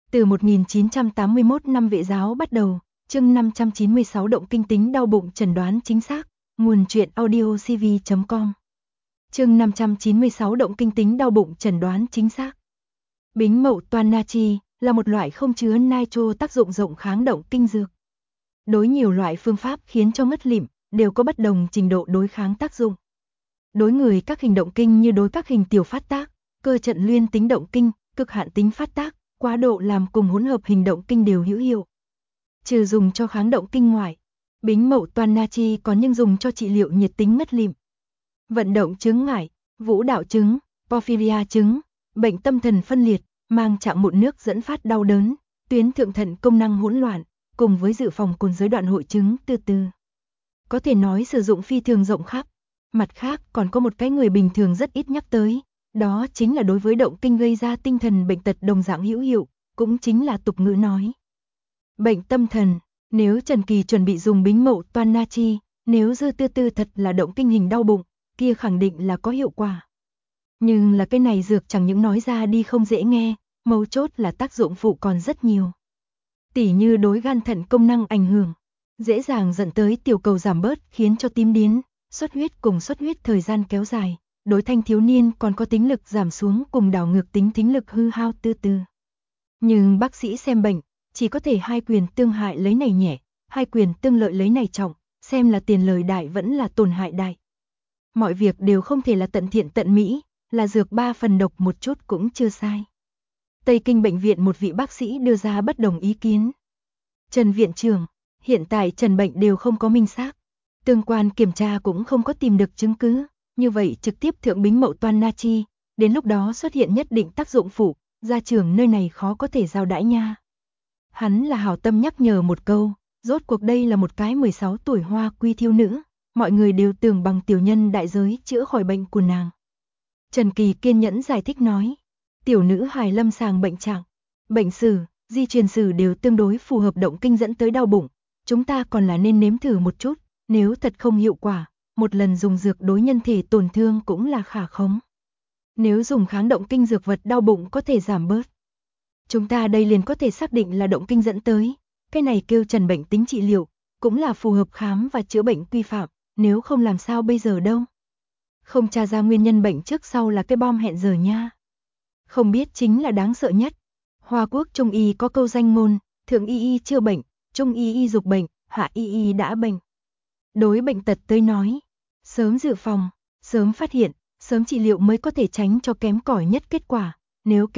Từ 1981 năm Vệ giáo bắt đầu, chương 596 động kinh tính đau bụng chẩn đoán chính xác, nguồn truyện audio cv.com. Chương 596 động kinh tính đau bụng chẩn đoán chính xác. Bính mậu toan natri là một loại không chứa nitro tác dụng rộng kháng động kinh dược. Đối nhiều loại phương pháp khiến cho ngất lịm, đều có bất đồng trình độ đối kháng tác dụng. Đối người các hình động kinh như đối các hình tiểu phát tác, cơ trận luyên tính động kinh, cực hạn tính phát tác, quá độ làm cùng hỗn hợp hình động kinh đều hữu hiệu. Trừ dùng cho kháng động kinh ngoại, bính mậu toan natri còn nhưng dùng cho trị liệu nhiệt tính ngất lịm, vận động chứng ngại, vũ đạo chứng, porphyria chứng, bệnh tâm thần phân liệt, mang trạng mụn nước dẫn phát đau đớn, tuyến thượng thận công năng hỗn loạn, cùng với dự phòng cồn giới đoạn hội chứng từ từ. Có thể nói sử dụng phi thường rộng khắp. Mặt khác còn có một cái người bình thường rất ít nhắc tới, đó chính là đối với động kinh gây ra tinh thần bệnh tật đồng dạng hữu hiệu, cũng chính là tục ngữ nói. Bệnh tâm thần, nếu Trần Kỳ chuẩn bị dùng bính mậu toan natri, nếu dư tư tư thật là động kinh hình đau bụng, kia khẳng định là có hiệu quả. Nhưng là cái này dược chẳng những nói ra đi không dễ nghe, mấu chốt là tác dụng phụ còn rất nhiều. Tỉ như đối gan thận công năng ảnh hưởng, dễ dàng dẫn tới tiểu cầu giảm bớt khiến cho tím điến, xuất huyết cùng xuất huyết thời gian kéo dài, đối thanh thiếu niên còn có tính lực giảm xuống cùng đảo ngược tính thính lực hư hao từ từ. Nhưng bác sĩ xem bệnh, chỉ có thể hai quyền tương hại lấy này nhẹ, hai quyền tương lợi lấy này trọng, xem là tiền lời đại vẫn là tổn hại đại. Mọi việc đều không thể là tận thiện tận mỹ, là dược 3 phần độc một chút cũng chưa sai. Tây Kinh bệnh viện một vị bác sĩ đưa ra bất đồng ý kiến. Trần viện trưởng, hiện tại trần bệnh đều không có minh xác, tương quan kiểm tra cũng không có tìm được chứng cứ, như vậy trực tiếp thượng bính mậu toan natri, đến lúc đó xuất hiện nhất định tác dụng phụ, gia trưởng nơi này khó có thể giao đãi nha. Hắn là hảo tâm nhắc nhở một câu, rốt cuộc đây là một cái 16 tuổi hoa quy thiêu nữ, mọi người đều tưởng bằng tiểu nhân đại giới chữa khỏi bệnh của nàng. Trần Kỳ kiên nhẫn giải thích nói, tiểu nữ hài lâm sàng bệnh trạng, bệnh sử, di truyền sử đều tương đối phù hợp động kinh dẫn tới đau bụng, chúng ta còn là nên nếm thử một chút, nếu thật không hiệu quả, một lần dùng dược đối nhân thể tổn thương cũng là khả khống. Nếu dùng kháng động kinh dược vật đau bụng có thể giảm bớt, chúng ta đây liền có thể xác định là động kinh dẫn tới, cái này kêu trần bệnh tính trị liệu, cũng là phù hợp khám và chữa bệnh quy phạm, nếu không làm sao bây giờ đâu. Không tra ra nguyên nhân bệnh trước sau là cái bom hẹn giờ nha. Không biết chính là đáng sợ nhất. Hoa quốc Trung y có câu danh ngôn, thượng y chữa bệnh, Trung y dục bệnh, hạ y đã bệnh. Đối bệnh tật tới nói, sớm dự phòng, sớm phát hiện, sớm trị liệu mới có thể tránh cho kém cỏi nhất kết quả, nếu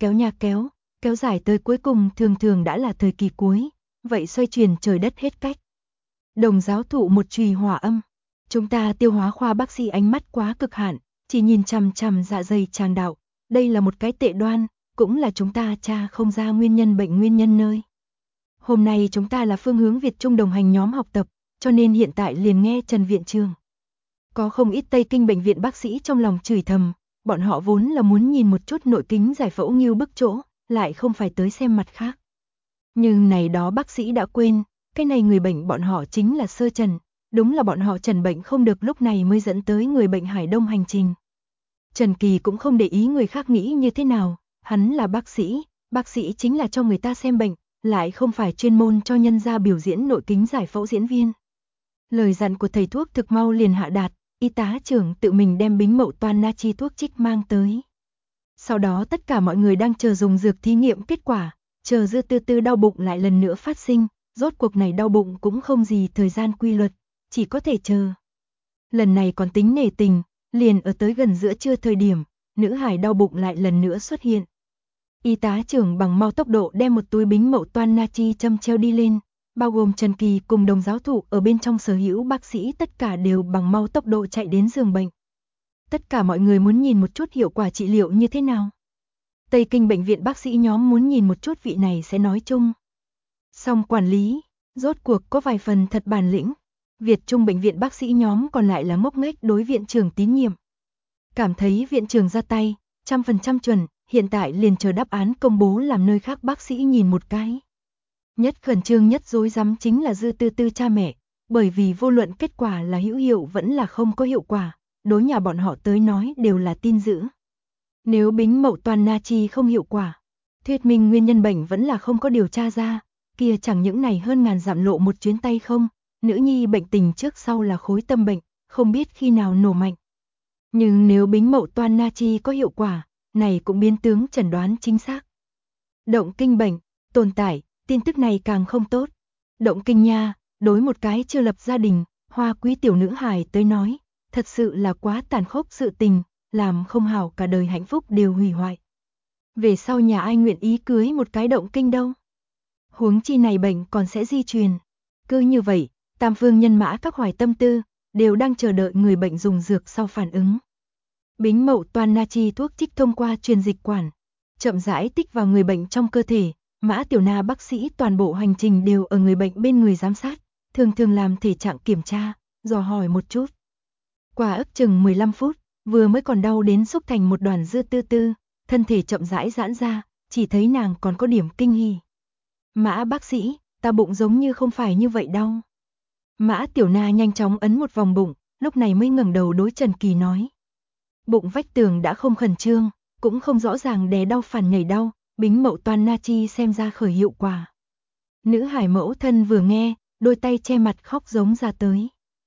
kéo dài tới cuối cùng thường thường đã là thời kỳ cuối, vậy xoay chuyển trời đất hết cách. Đồng giáo thụ một chùy hỏa âm, chúng ta tiêu hóa khoa bác sĩ ánh mắt quá cực hạn, chỉ nhìn chằm chằm dạ dày tràng đạo, đây là một cái tệ đoan, cũng là chúng ta tra không ra nguyên nhân bệnh nguyên nhân nơi. Hôm nay chúng ta là phương hướng Việt Trung đồng hành nhóm học tập, cho nên hiện tại liền nghe Trần viện trưởng. Có không ít Tây Kinh bệnh viện bác sĩ trong lòng chửi thầm, bọn họ vốn là muốn nhìn một chút nội kính giải phẫu nghiêu bức chỗ, lại không phải tới xem mặt khác. Nhưng này đó bác sĩ đã quên, cái này người bệnh bọn họ chính là sơ trần, đúng là bọn họ trần bệnh không được lúc này mới dẫn tới người bệnh Hải Đông hành trình. Trần Kỳ cũng không để ý người khác nghĩ như thế nào, hắn là bác sĩ chính là cho người ta xem bệnh, lại không phải chuyên môn cho nhân gia biểu diễn nội kính giải phẫu diễn viên. Lời dặn của thầy thuốc thực mau liền hạ đạt, y tá trưởng tự mình đem bính mậu toan natri thuốc trích mang tới. Sau đó tất cả mọi người đang chờ dùng dược thí nghiệm kết quả, chờ dư tư tư đau bụng lại lần nữa phát sinh, rốt cuộc này đau bụng cũng không gì thời gian quy luật, chỉ có thể chờ. Lần này còn tính nể tình, liền ở tới gần giữa trưa thời điểm, nữ hài đau bụng lại lần nữa xuất hiện. Y tá trưởng bằng mau tốc độ đem một túi bính mậu toan natri châm treo đi lên, bao gồm Trần Kỳ cùng đồng giáo thụ ở bên trong sở hữu bác sĩ tất cả đều bằng mau tốc độ chạy đến giường bệnh. Tất cả mọi người muốn nhìn một chút hiệu quả trị liệu như thế nào. Tây Kinh bệnh viện bác sĩ nhóm muốn nhìn một chút vị này sẽ nói chung. Song quản lý, rốt cuộc có vài phần thật bản lĩnh. Việt Trung bệnh viện bác sĩ nhóm còn lại là ngốc nghếch đối viện trưởng tín nhiệm. Cảm thấy viện trưởng ra tay, 100% chuẩn, hiện tại liền chờ đáp án công bố làm nơi khác bác sĩ nhìn một cái. Nhất khẩn trương nhất rối rắm chính là dư tư tư cha mẹ, bởi vì vô luận kết quả là hữu hiệu vẫn là không có hiệu quả, đối nhà bọn họ tới nói đều là tin dữ. Nếu bính mậu toan natri không hiệu quả, thuyết minh nguyên nhân bệnh vẫn là không có điều tra ra, kia chẳng những này hơn ngàn dặm lộ một chuyến tay không, nữ nhi bệnh tình trước sau là khối tâm bệnh, không biết khi nào nổ mạnh. Nhưng nếu Bính Mậu Toan Natri có hiệu quả, này cũng biến tướng chẩn đoán chính xác. Động kinh bệnh, tồn tại, tin tức này càng không tốt. Động kinh nha, đối một cái chưa lập gia đình, hoa quý tiểu nữ hài tới nói, thật sự là quá tàn khốc sự tình, làm không hảo cả đời hạnh phúc đều hủy hoại. Về sau nhà ai nguyện ý cưới một cái động kinh đâu. Huống chi này bệnh còn sẽ di truyền. Cứ như vậy, tam phương nhân mã các hoài tâm tư, đều đang chờ đợi người bệnh dùng dược sau phản ứng. Bính Mậu Toan Natri thuốc trích thông qua truyền dịch quản, chậm rãi tích vào người bệnh trong cơ thể, Mã Tiểu Na bác sĩ toàn bộ hành trình đều ở người bệnh bên người giám sát, thường thường làm thể trạng kiểm tra, dò hỏi một chút. Qua ước chừng 15 phút, vừa mới còn đau đến xúc thành một đoàn dưa tư tư, thân thể chậm rãi giãn ra, chỉ thấy nàng còn có điểm kinh hỉ. Mã bác sĩ, ta bụng giống như không phải như vậy đau. Mã Tiểu Na nhanh chóng ấn một vòng bụng, lúc này mới ngẩng đầu đối Trần Kỳ nói. Bụng vách tường đã không khẩn trương, cũng không rõ ràng đè đau phản nhảy đau, Bính Mậu Toan Natri xem ra khởi hiệu quả. Nữ hài mẫu thân vừa nghe, đôi tay che mặt khóc giống ra tới.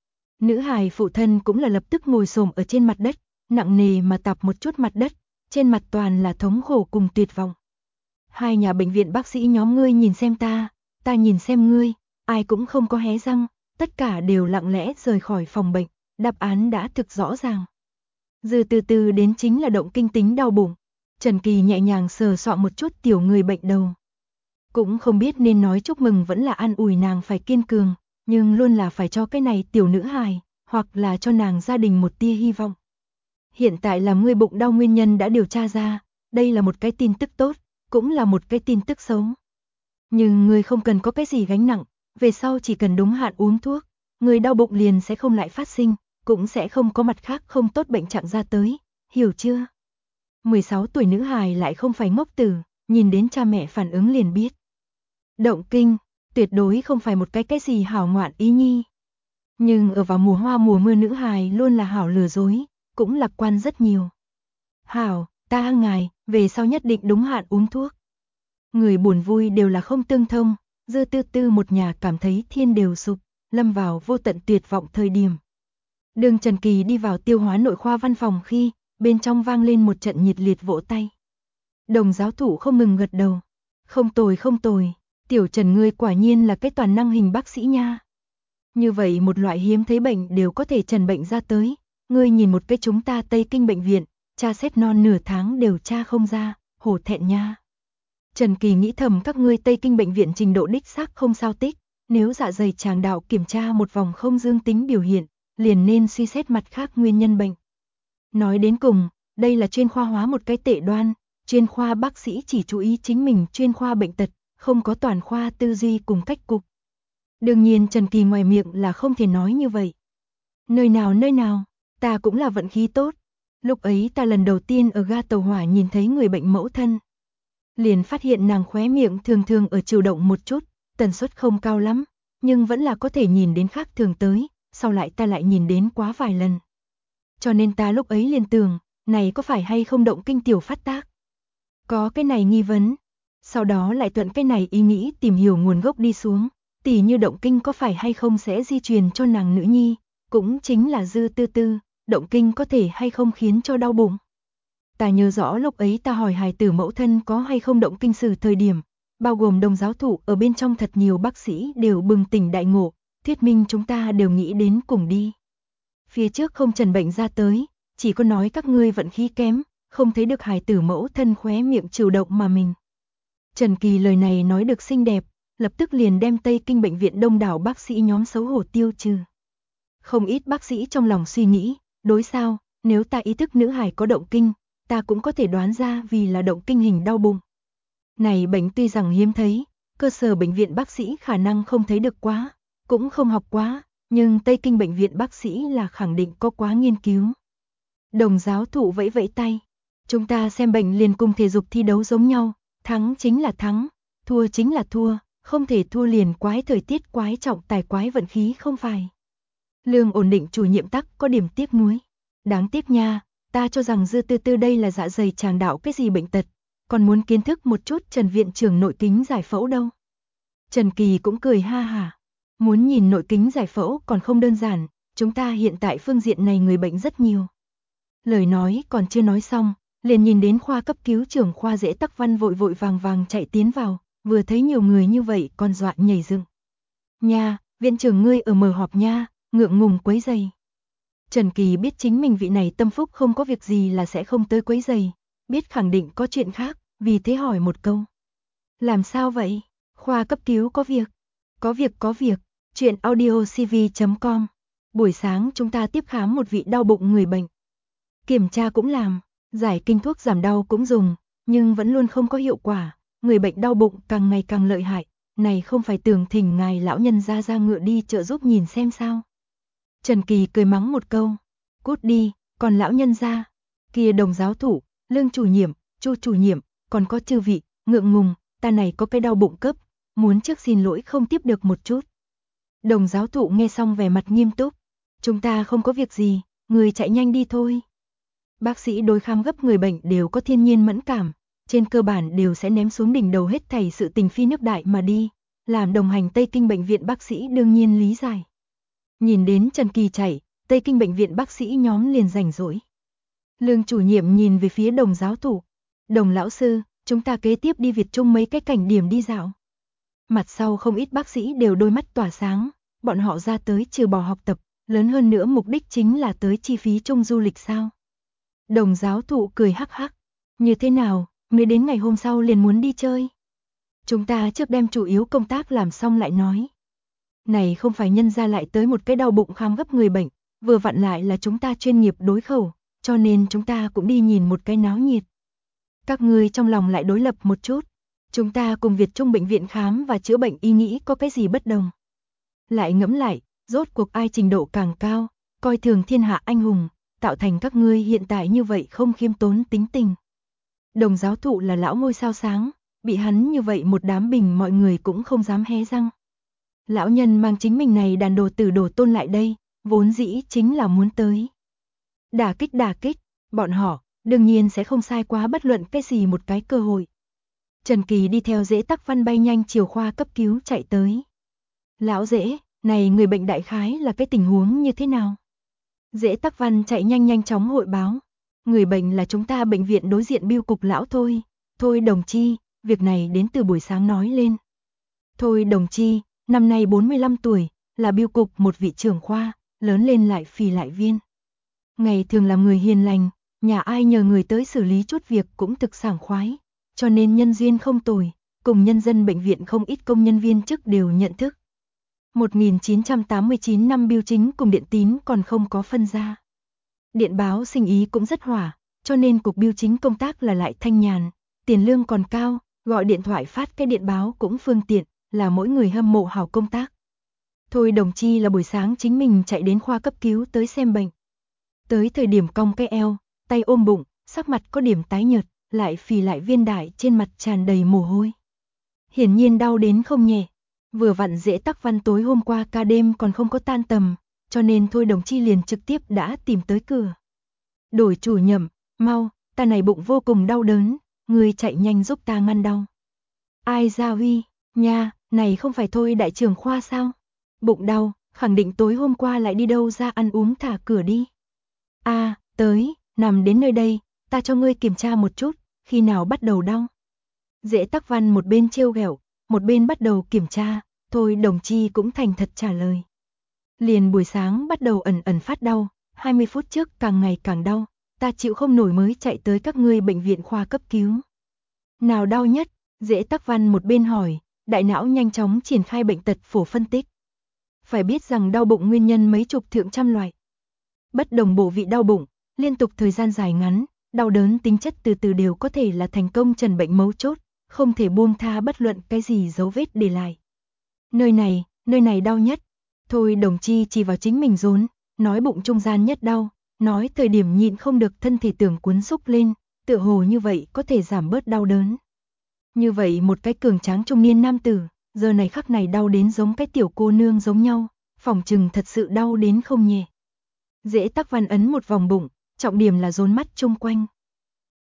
Nữ hài phụ thân cũng là lập tức ngồi xổm ở trên mặt đất, nặng nề mà tạp một chút mặt đất, trên mặt toàn là thống khổ cùng tuyệt vọng. Hai nhà bệnh viện bác sĩ nhóm ngươi nhìn xem ta nhìn xem ngươi, ai cũng không có hé răng, tất cả đều lặng lẽ rời khỏi phòng bệnh, đáp án đã thực rõ ràng. Dư từ từ đến chính là động kinh tính đau bụng. Trần Kỳ nhẹ nhàng sờ soạng một chút tiểu người bệnh đầu. Cũng không biết nên nói chúc mừng vẫn là an ủi nàng phải kiên cường, nhưng luôn là phải cho cái này tiểu nữ hài, hoặc là cho nàng gia đình một tia hy vọng. Hiện tại là ngươi bụng đau nguyên nhân đã điều tra ra, đây là một cái tin tức tốt, cũng là một cái tin tức xấu. Nhưng ngươi không cần có cái gì gánh nặng, về sau chỉ cần đúng hạn uống thuốc, người đau bụng liền sẽ không lại phát sinh, cũng sẽ không có mặt khác không tốt bệnh trạng ra tới, hiểu chưa? 16 tuổi nữ hài lại không phải ngốc tử, nhìn đến cha mẹ phản ứng liền biết. Động kinh, tuyệt đối không phải một cái gì hảo ngoạn ý nhi. Nhưng ở vào mùa hoa mùa mưa nữ hài luôn là hảo lừa dối, cũng lạc quan rất nhiều. Hảo, ta ngài, về sau nhất định đúng hạn uống thuốc. Người buồn vui đều là không tương thông, Dư Tư Tư một nhà cảm thấy thiên đều sụp, lâm vào vô tận tuyệt vọng thời điểm. Đường Trần Kỳ đi vào tiêu hóa nội khoa văn phòng khi, bên trong vang lên một trận nhiệt liệt vỗ tay. Đồng giáo thủ không ngừng gật đầu. Không tồi, tiểu Trần ngươi quả nhiên là cái toàn năng hình bác sĩ nha. Như vậy một loại hiếm thấy bệnh đều có thể trần bệnh ra tới. Ngươi nhìn một cái chúng ta Tây Kinh bệnh viện, tra xét non nửa tháng đều tra không ra, hổ thẹn nha. Trần Kỳ nghĩ thầm các ngươi Tây Kinh bệnh viện trình độ đích xác không sao tích, nếu dạ dày tràng đạo kiểm tra một vòng không dương tính biểu hiện, liền nên suy xét mặt khác nguyên nhân bệnh. Nói đến cùng, đây là chuyên khoa hóa một cái tệ đoan, chuyên khoa bác sĩ chỉ chú ý chính mình chuyên khoa bệnh tật, không có toàn khoa tư duy cùng cách cục. Đương nhiên Trần Kỳ ngoài miệng là không thể nói như vậy. Nơi nào, ta cũng là vận khí tốt. Lúc ấy ta lần đầu tiên ở ga tàu hỏa nhìn thấy người bệnh mẫu thân. Liền phát hiện nàng khóe miệng thường thường ở chịu động một chút, tần suất không cao lắm, nhưng vẫn là có thể nhìn đến khác thường tới, sau lại ta lại nhìn đến quá vài lần. Cho nên ta lúc ấy liền tưởng, này có phải hay không động kinh tiểu phát tác? Có cái này nghi vấn, sau đó lại thuận cái này ý nghĩ tìm hiểu nguồn gốc đi xuống, tỉ như động kinh có phải hay không sẽ di truyền cho nàng nữ nhi, cũng chính là Dư Tư Tư, động kinh có thể hay không khiến cho đau bụng. Ta nhớ rõ lúc ấy ta hỏi hài tử mẫu thân có hay không động kinh sử thời điểm, bao gồm đồng giáo thụ ở bên trong thật nhiều bác sĩ đều bừng tỉnh đại ngộ, thuyết minh chúng ta đều nghĩ đến cùng đi. Phía trước không trần bệnh ra tới, chỉ có nói các ngươi vận khí kém, không thấy được hài tử mẫu thân khóe miệng chịu động mà mình. Trần Kỳ lời này nói được xinh đẹp, lập tức liền đem Tây Kinh bệnh viện đông đảo bác sĩ nhóm xấu hổ tiêu trừ. Không ít bác sĩ trong lòng suy nghĩ, đối sao, nếu ta ý thức nữ hài có động kinh, ta cũng có thể đoán ra vì là động kinh hình đau bụng. Này bệnh tuy rằng hiếm thấy, cơ sở bệnh viện bác sĩ khả năng không thấy được quá, cũng không học quá, nhưng Tây Kinh bệnh viện bác sĩ là khẳng định có quá nghiên cứu. Đồng giáo thụ vẫy vẫy tay, chúng ta xem bệnh liền cùng thể dục thi đấu giống nhau, thắng chính là thắng, thua chính là thua, không thể thua liền quái thời tiết quái trọng tài quái vận khí không phải. Lương ổn định chủ nhiệm tắc có điểm tiếc nuối. Đáng tiếc nha, ta cho rằng Dư Tư Tư đây là dạ dày tràng đạo cái gì bệnh tật, còn muốn kiến thức một chút Trần viện trưởng nội kính giải phẫu đâu. Trần Kỳ cũng cười ha hả. Muốn nhìn nội kính giải phẫu còn không đơn giản, chúng ta hiện tại phương diện này người bệnh rất nhiều. Lời nói còn chưa nói xong, liền nhìn đến khoa cấp cứu trưởng khoa Dễ Tắc Văn vội vội vàng vàng chạy tiến vào, vừa thấy nhiều người như vậy còn dọa nhảy dựng. Nha, viện trưởng ngươi ở mở họp nha, ngượng ngùng quấy giày. Trần Kỳ biết chính mình vị này tâm phúc không có việc gì là sẽ không tới quấy giày, biết khẳng định có chuyện khác, vì thế hỏi một câu. Làm sao vậy? Khoa cấp cứu có việc. Có việc, chuyện audiocv.com. Buổi sáng chúng ta tiếp khám một vị đau bụng người bệnh. Kiểm tra cũng làm, giải kinh thuốc giảm đau cũng dùng, nhưng vẫn luôn không có hiệu quả, người bệnh đau bụng càng ngày càng lợi hại, này không phải tưởng thỉnh ngài lão nhân ra ngựa đi trợ giúp nhìn xem sao. Trần Kỳ cười mắng một câu, cút đi, còn lão nhân ra, kia Đồng giáo thủ, Lương chủ nhiệm, Chu chủ nhiệm, còn có chư vị, ngượng ngùng, ta này có cái đau bụng cấp, muốn trước xin lỗi không tiếp được một chút. Đồng giáo thụ nghe xong vẻ mặt nghiêm túc, chúng ta không có việc gì, người chạy nhanh đi thôi. Bác sĩ đối khám gấp người bệnh đều có thiên nhiên mẫn cảm, trên cơ bản đều sẽ ném xuống đỉnh đầu hết thảy sự tình phi nước đại mà đi, làm đồng hành Tây Kinh bệnh viện bác sĩ đương nhiên lý giải. Nhìn đến Trần Kỳ chạy, Tây Kinh bệnh viện bác sĩ nhóm liền rảnh rỗi. Lương chủ nhiệm nhìn về phía Đồng giáo thủ, Đồng lão sư, chúng ta kế tiếp đi Việt Trung mấy cái cảnh điểm đi dạo. Mặt sau không ít bác sĩ đều đôi mắt tỏa sáng, bọn họ ra tới trừ bỏ học tập, lớn hơn nữa mục đích chính là tới chi phí chung du lịch sao. Đồng giáo thụ cười hắc hắc, như thế nào, mới đến ngày hôm sau liền muốn đi chơi. Chúng ta trước đem chủ yếu công tác làm xong lại nói. Này không phải nhân ra lại tới một cái đau bụng khám gấp người bệnh, vừa vặn lại là chúng ta chuyên nghiệp đối khẩu, cho nên chúng ta cũng đi nhìn một cái náo nhiệt. Các ngươi trong lòng lại đối lập một chút. Chúng ta cùng Việt Trung bệnh viện khám và chữa bệnh y nghĩ có cái gì bất đồng. Lại ngẫm lại, rốt cuộc ai trình độ càng cao, coi thường thiên hạ anh hùng, tạo thành các ngươi hiện tại như vậy không khiêm tốn tính tình. Đồng giáo thụ là lão ngôi sao sáng, bị hắn như vậy một đám bình mọi người cũng không dám hé răng. Lão nhân mang chính mình này đàn đồ tử đồ tôn lại đây, vốn dĩ chính là muốn tới. Đả kích, bọn họ, đương nhiên sẽ không sai quá bất luận cái gì một cái cơ hội. Trần Kỳ đi theo Dễ Tắc Văn bay nhanh chiều khoa cấp cứu chạy tới. Lão Dễ, này người bệnh đại khái là cái tình huống như thế nào? Dễ Tắc Văn chạy nhanh chóng hội báo. Người bệnh là chúng ta bệnh viện đối diện bưu cục lão Thôi. Thôi đồng chi, việc này đến từ buổi sáng nói lên. Thôi đồng chi, năm nay 45 tuổi, là bưu cục một vị trưởng khoa, lớn lên lại phì lại viên. Ngày thường làm người hiền lành, nhà ai nhờ người tới xử lý chút việc cũng thực sảng khoái. Cho nên nhân duyên không tồi, cùng nhân dân bệnh viện không ít công nhân viên chức đều nhận thức. 1989 năm bưu chính cùng điện tín còn không có phân ra. Điện báo sinh ý cũng rất hỏa, cho nên cục bưu chính công tác là lại thanh nhàn, tiền lương còn cao, gọi điện thoại phát cái điện báo cũng phương tiện, là mỗi người hâm mộ hảo công tác. Thôi đồng chi là buổi sáng chính mình chạy đến khoa cấp cứu tới xem bệnh. Tới thời điểm cong cái eo, tay ôm bụng, sắc mặt có điểm tái nhợt, lại phì lại viên đại trên mặt tràn đầy mồ hôi. Hiển nhiên đau đến không nhẹ, vừa vặn Dễ Tắc Văn tối hôm qua ca đêm còn không có tan tầm, cho nên Thôi đồng chi liền trực tiếp đã tìm tới cửa. Đổi chủ nhậm, mau, ta này bụng vô cùng đau đớn, người chạy nhanh giúp ta ngăn đau. Ai ra Huy, nha, này không phải Thôi đại trưởng khoa sao? Bụng đau, khẳng định tối hôm qua lại đi đâu ra ăn uống thả cửa đi. Tới, nằm đến nơi đây, ta cho ngươi kiểm tra một chút, khi nào bắt đầu đau. Dễ Tắc Văn một bên trêu ghẹo, một bên bắt đầu kiểm tra, Thôi đồng chi cũng thành thật trả lời. Liền buổi sáng bắt đầu ẩn phát đau, 20 phút trước càng ngày càng đau, ta chịu không nổi mới chạy tới các ngươi bệnh viện khoa cấp cứu. Nào đau nhất? Dễ Tắc Văn một bên hỏi, đại não nhanh chóng triển khai bệnh tật phổ phân tích. Phải biết rằng đau bụng nguyên nhân mấy chục thượng trăm loại. Bất đồng bộ vị đau bụng, liên tục thời gian dài ngắn, đau đớn tính chất từ từ đều có thể là thành công trần bệnh mấu chốt, không thể buông tha bất luận cái gì dấu vết để lại. Nơi này đau nhất. Thôi đồng chi chỉ vào chính mình rốn, nói bụng trung gian nhất đau, nói thời điểm nhịn không được thân thể tưởng cuốn xúc lên, tựa hồ như vậy có thể giảm bớt đau đớn. Như vậy một cái cường tráng trung niên nam tử, giờ này khắc này đau đến giống cái tiểu cô nương giống nhau, phỏng chừng thật sự đau đến không nhẹ. Dễ Tắc Văn ấn một vòng bụng, trọng điểm là rốn mắt chung quanh.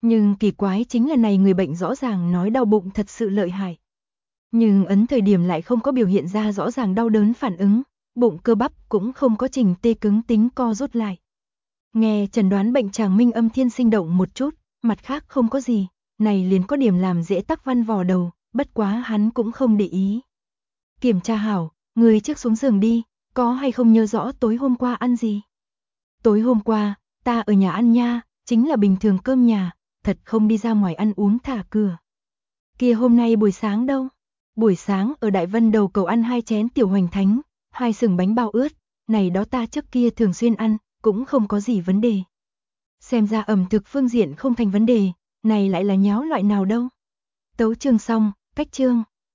Nhưng kỳ quái chính là này người bệnh rõ ràng nói đau bụng thật sự lợi hại. Nhưng ấn thời điểm lại không có biểu hiện ra rõ ràng đau đớn phản ứng, bụng cơ bắp cũng không có trình tê cứng tính co rút lại. Nghe chẩn đoán bệnh chàng minh âm thiên sinh động một chút, mặt khác không có gì, này liền có điểm làm dễ tắc văn vò đầu, bất quá hắn cũng không để ý. Kiểm tra hảo, người trước xuống giường đi, có hay không nhớ rõ tối hôm qua ăn gì? Tối hôm qua, ta ở nhà ăn nha, chính là bình thường cơm nhà, thật không đi ra ngoài ăn uống thả cửa. Kia hôm nay buổi sáng đâu? Buổi sáng ở Đại Vân Đầu Cầu ăn 2 chén tiểu hoành thánh, 2 sừng bánh bao ướt, này đó ta trước kia thường xuyên ăn, cũng không có gì vấn đề. Xem ra ẩm thực phương diện không thành vấn đề, này lại là nháo loại nào đâu. Tấu chương xong, cách chương.